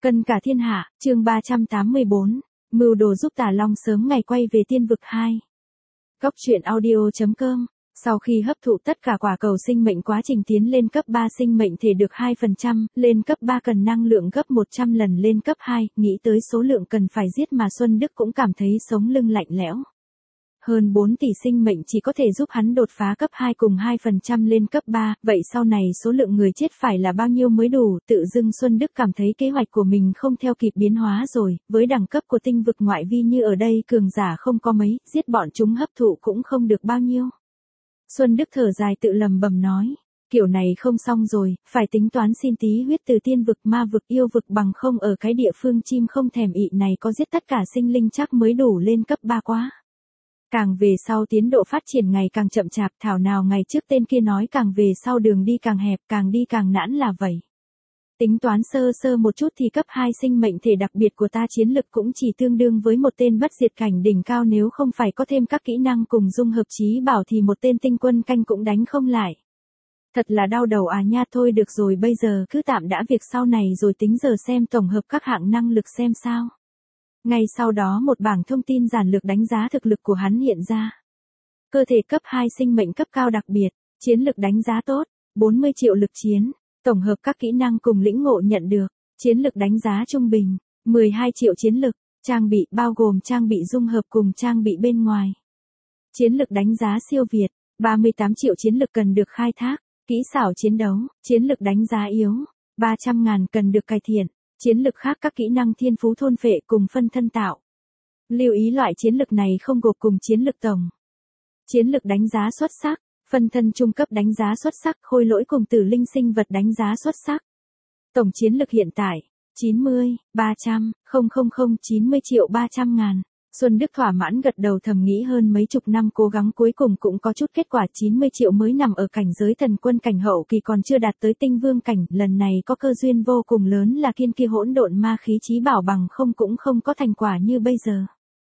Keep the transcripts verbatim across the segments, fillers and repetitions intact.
Cân cả thiên hạ, chương ba trăm tám mươi bốn, mưu đồ giúp Tà Long sớm ngày quay về tiên vực hai. Góc truyện audio.com. Sau khi hấp thụ tất cả quả cầu sinh mệnh, quá trình tiến lên cấp ba sinh mệnh thể được hai phần trăm, lên cấp ba cần năng lượng gấp một trăm lần lên cấp hai, nghĩ tới số lượng cần phải giết mà Xuân Đức cũng cảm thấy sống lưng lạnh lẽo. Hơn bốn tỷ sinh mệnh chỉ có thể giúp hắn đột phá cấp hai cùng hai phần trăm lên cấp ba, vậy sau này số lượng người chết phải là bao nhiêu mới đủ? Tự dưng Xuân Đức cảm thấy kế hoạch của mình không theo kịp biến hóa rồi, với đẳng cấp của tinh vực ngoại vi như ở đây cường giả không có mấy, giết bọn chúng hấp thụ cũng không được bao nhiêu. Xuân Đức thở dài tự lầm bầm nói, kiểu này không xong rồi, phải tính toán xin tí huyết từ tiên vực, ma vực, yêu vực, bằng không ở cái địa phương chim không thèm ị này có giết tất cả sinh linh chắc mới đủ lên cấp ba quá. Càng về sau tiến độ phát triển ngày càng chậm chạp, thảo nào ngày trước tên kia nói càng về sau đường đi càng hẹp, càng đi càng nản là vậy. Tính toán sơ sơ một chút thì cấp hai sinh mệnh thể đặc biệt của ta chiến lực cũng chỉ tương đương với một tên bất diệt cảnh đỉnh cao, nếu không phải có thêm các kỹ năng cùng dung hợp trí bảo thì một tên tinh quân canh cũng đánh không lại. Thật là đau đầu à nha, thôi được rồi, bây giờ cứ tạm đã việc sau này rồi tính, giờ xem tổng hợp các hạng năng lực xem sao. Ngay sau đó một bảng thông tin giản lược đánh giá thực lực của hắn hiện ra. Cơ thể cấp hai sinh mệnh cấp cao đặc biệt, chiến lực đánh giá tốt, bốn mươi triệu lực chiến, tổng hợp các kỹ năng cùng lĩnh ngộ nhận được, chiến lực đánh giá trung bình, mười hai triệu chiến lực, trang bị bao gồm trang bị dung hợp cùng trang bị bên ngoài. Chiến lực đánh giá siêu việt, ba mươi tám triệu chiến lực cần được khai thác, kỹ xảo chiến đấu, chiến lực đánh giá yếu, ba trăm ngàn cần được cải thiện. Chiến lực khác các kỹ năng thiên phú thôn phệ cùng phân thân tạo. Lưu ý loại chiến lực này không gộp cùng chiến lực tổng. Chiến lực đánh giá xuất sắc, phân thân trung cấp đánh giá xuất sắc, khôi lỗi cùng tử linh sinh vật đánh giá xuất sắc. Tổng chiến lực hiện tại, chín mươi, ba trăm, không không không, chín mươi triệu ba trăm ngàn. Xuân Đức thỏa mãn gật đầu thầm nghĩ hơn mấy chục năm cố gắng cuối cùng cũng có chút kết quả, chín mươi triệu mới nằm ở cảnh giới thần quân cảnh hậu kỳ còn chưa đạt tới tinh vương cảnh, lần này có cơ duyên vô cùng lớn là kiên kia hỗn độn ma khí chí bảo, bằng không cũng không có thành quả như bây giờ.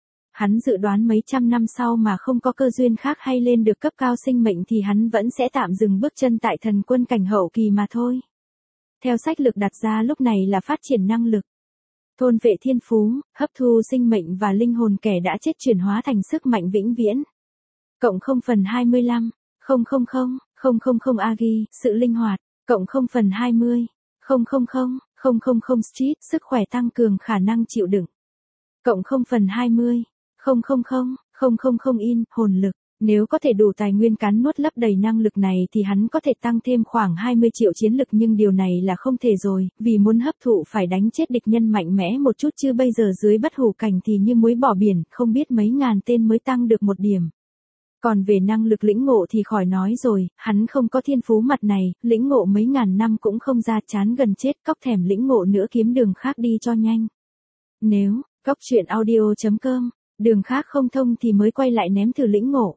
Hắn dự đoán mấy trăm năm sau mà không có cơ duyên khác hay lên được cấp cao sinh mệnh thì hắn vẫn sẽ tạm dừng bước chân tại thần quân cảnh hậu kỳ mà thôi. Theo sách lược đặt ra lúc này là phát triển năng lực. Thôn vệ thiên phú, hấp thu sinh mệnh và linh hồn kẻ đã chết chuyển hóa thành sức mạnh vĩnh viễn. Cộng không phần hai mươi lăm, không không không, không không không agi, sự linh hoạt, cộng không phần hai mươi, không không không, không không không street, sức khỏe tăng cường khả năng chịu đựng. Cộng không phần hai mươi, không không không, không không không in, hồn lực. Nếu có thể đủ tài nguyên cắn nuốt lấp đầy năng lực này thì hắn có thể tăng thêm khoảng hai mươi triệu chiến lực, nhưng điều này là không thể rồi, vì muốn hấp thụ phải đánh chết địch nhân mạnh mẽ một chút, chứ bây giờ dưới bất hủ cảnh thì như muối bỏ biển, không biết mấy ngàn tên mới tăng được một điểm. Còn về năng lực lĩnh ngộ thì khỏi nói rồi, hắn không có thiên phú mặt này, lĩnh ngộ mấy ngàn năm cũng không ra, chán gần chết, cóc thèm lĩnh ngộ nữa, kiếm đường khác đi cho nhanh. Nếu, góc truyện audio.com, đường khác không thông thì mới quay lại ném thử lĩnh ngộ.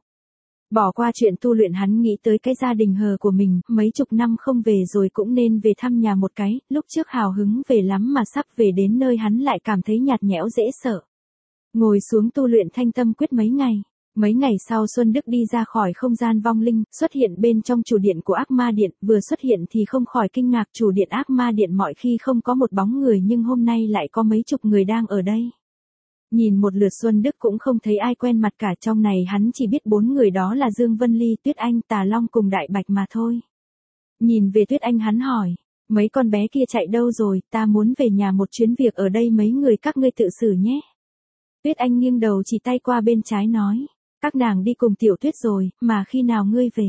Bỏ qua chuyện tu luyện, hắn nghĩ tới cái gia đình hờ của mình, mấy chục năm không về rồi cũng nên về thăm nhà một cái, lúc trước hào hứng về lắm mà sắp về đến nơi hắn lại cảm thấy nhạt nhẽo dễ sợ. Ngồi xuống tu luyện thanh tâm quyết mấy ngày. Mấy ngày sau Xuân Đức đi ra khỏi không gian vong linh, xuất hiện bên trong chủ điện của ác ma điện, vừa xuất hiện thì không khỏi kinh ngạc, chủ điện ác ma điện mọi khi không có một bóng người nhưng hôm nay lại có mấy chục người đang ở đây. Nhìn một lượt Xuân Đức cũng không thấy ai quen mặt cả, trong này hắn chỉ biết bốn người đó là Dương Vân Ly, Tuyết Anh, Tà Long cùng Đại Bạch mà thôi. Nhìn về Tuyết Anh hắn hỏi, mấy con bé kia chạy đâu rồi, ta muốn về nhà một chuyến, việc ở đây mấy người các ngươi tự xử nhé. Tuyết Anh nghiêng đầu chỉ tay qua bên trái nói, các nàng đi cùng Tiểu Tuyết rồi, mà khi nào ngươi về?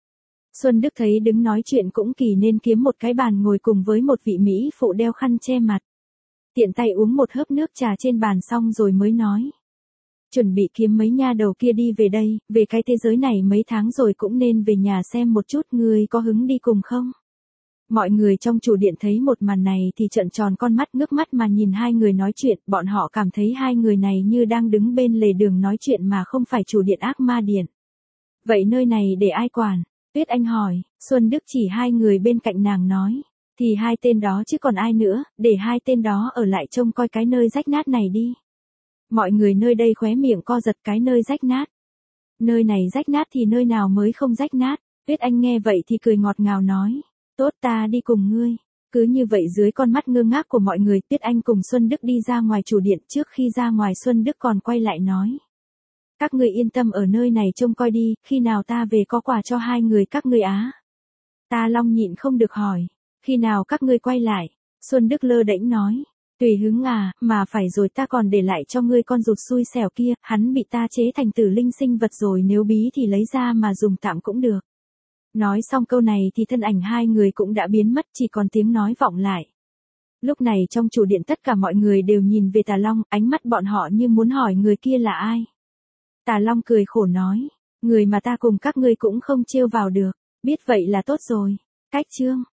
Xuân Đức thấy đứng nói chuyện cũng kỳ nên kiếm một cái bàn ngồi cùng với một vị mỹ phụ đeo khăn che mặt. Tiện tay uống một hớp nước trà trên bàn xong rồi mới nói. Chuẩn bị kiếm mấy nha đầu kia đi về đây, về cái thế giới này mấy tháng rồi cũng nên về nhà xem một chút, ngươi có hứng đi cùng không? Mọi người trong chủ điện thấy một màn này thì trợn tròn con mắt ngước mắt mà nhìn hai người nói chuyện, bọn họ cảm thấy hai người này như đang đứng bên lề đường nói chuyện mà không phải chủ điện ác ma điện. Vậy nơi này để ai quản? Tuyết Anh hỏi, Xuân Đức chỉ hai người bên cạnh nàng nói. Thì hai tên đó chứ còn ai nữa, để hai tên đó ở lại trông coi cái nơi rách nát này đi. Mọi người nơi đây khóe miệng co giật, cái nơi rách nát. Nơi này rách nát thì nơi nào mới không rách nát? Tuyết Anh nghe vậy thì cười ngọt ngào nói, tốt, ta đi cùng ngươi. Cứ như vậy dưới con mắt ngơ ngác của mọi người, Tuyết Anh cùng Xuân Đức đi ra ngoài chủ điện, trước khi ra ngoài Xuân Đức còn quay lại nói. Các người yên tâm ở nơi này trông coi đi, khi nào ta về có quà cho hai người các ngươi á. Ta Long nhịn không được hỏi, khi nào các ngươi quay lại? Xuân Đức lơ đễnh nói, tùy hứng à, mà phải rồi ta còn để lại cho ngươi con rụt xui xẻo kia, hắn bị ta chế thành tử linh sinh vật rồi, nếu bí thì lấy ra mà dùng tạm cũng được. Nói xong câu này thì thân ảnh hai người cũng đã biến mất, chỉ còn tiếng nói vọng lại. Lúc này trong chủ điện tất cả mọi người đều nhìn về Tà Long, ánh mắt bọn họ như muốn hỏi người kia là ai. Tà Long cười khổ nói, người mà ta cùng các ngươi cũng không trêu vào được, biết vậy là tốt rồi. Cách chương